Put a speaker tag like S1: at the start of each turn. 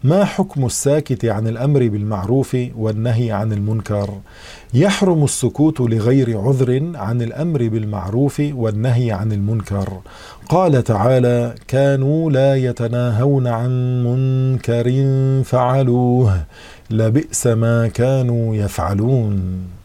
S1: ما حكم الساكت عن الأمر بالمعروف والنهي عن المنكر؟ يحرم السكوت لغير عذر عن الأمر بالمعروف والنهي عن المنكر. قال تعالى: كانوا لا يتناهون عن منكر فعلوه لبئس ما كانوا يفعلون.